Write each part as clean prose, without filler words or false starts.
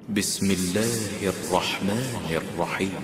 بسم الله الرحمن الرحيم.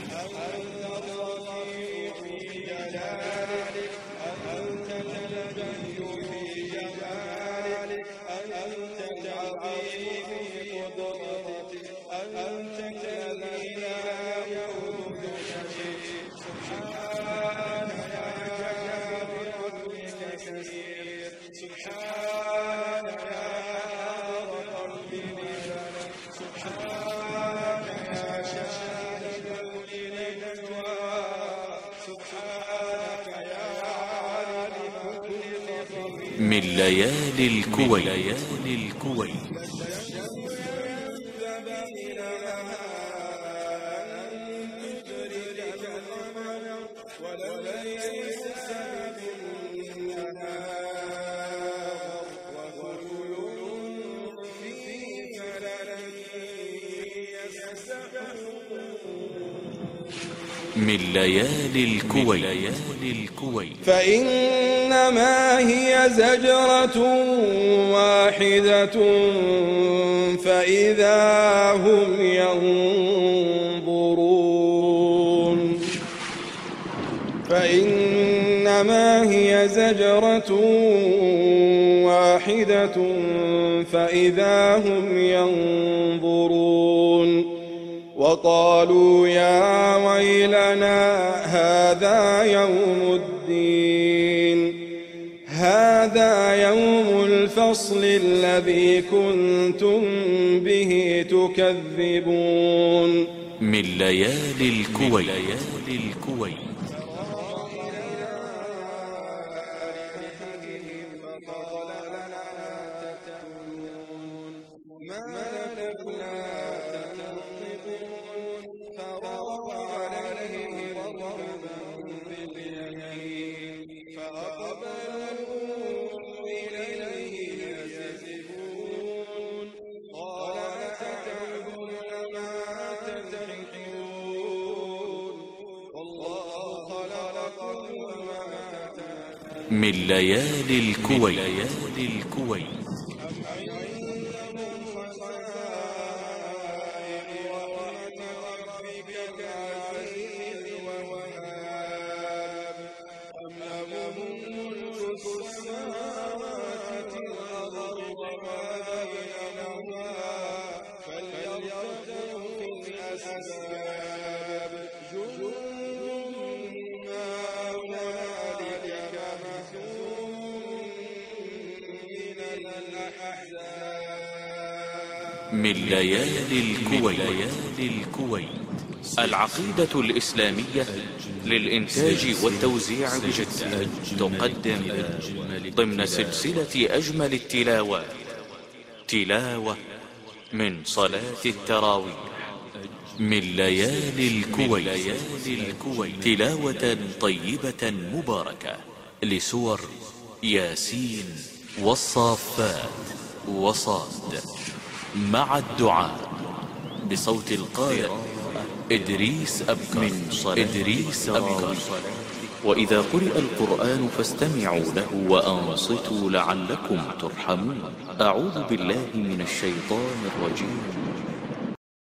من ليالي الكويت. من ليالي الكويت. فإنما هي زجرة واحدة فإذا هم ينظرون. فإنما هي زجرة واحدة فإذا هم ينظرون. وقالوا يا ويلنا هذا يوم الدين، هذا يوم الفصل الذي كنتم به تكذبون. من ليالي الكويت. من ليالي الكويت. من ليالي الكويت. العقيدة الإسلامية للإنتاج والتوزيع بجدة تقدم ضمن سلسلة أجمل التلاوات تلاوة من صلاة التراويح. من ليالي الكويت تلاوة طيبة مباركة لسور ياسين والصافات وصاد، مع الدعاء بصوت القارئ إدريس أبكر. وإذا قرئ القرآن فاستمعوا له وأنصتوا لعلكم ترحمون. أعوذ بالله من الشيطان الرجيم.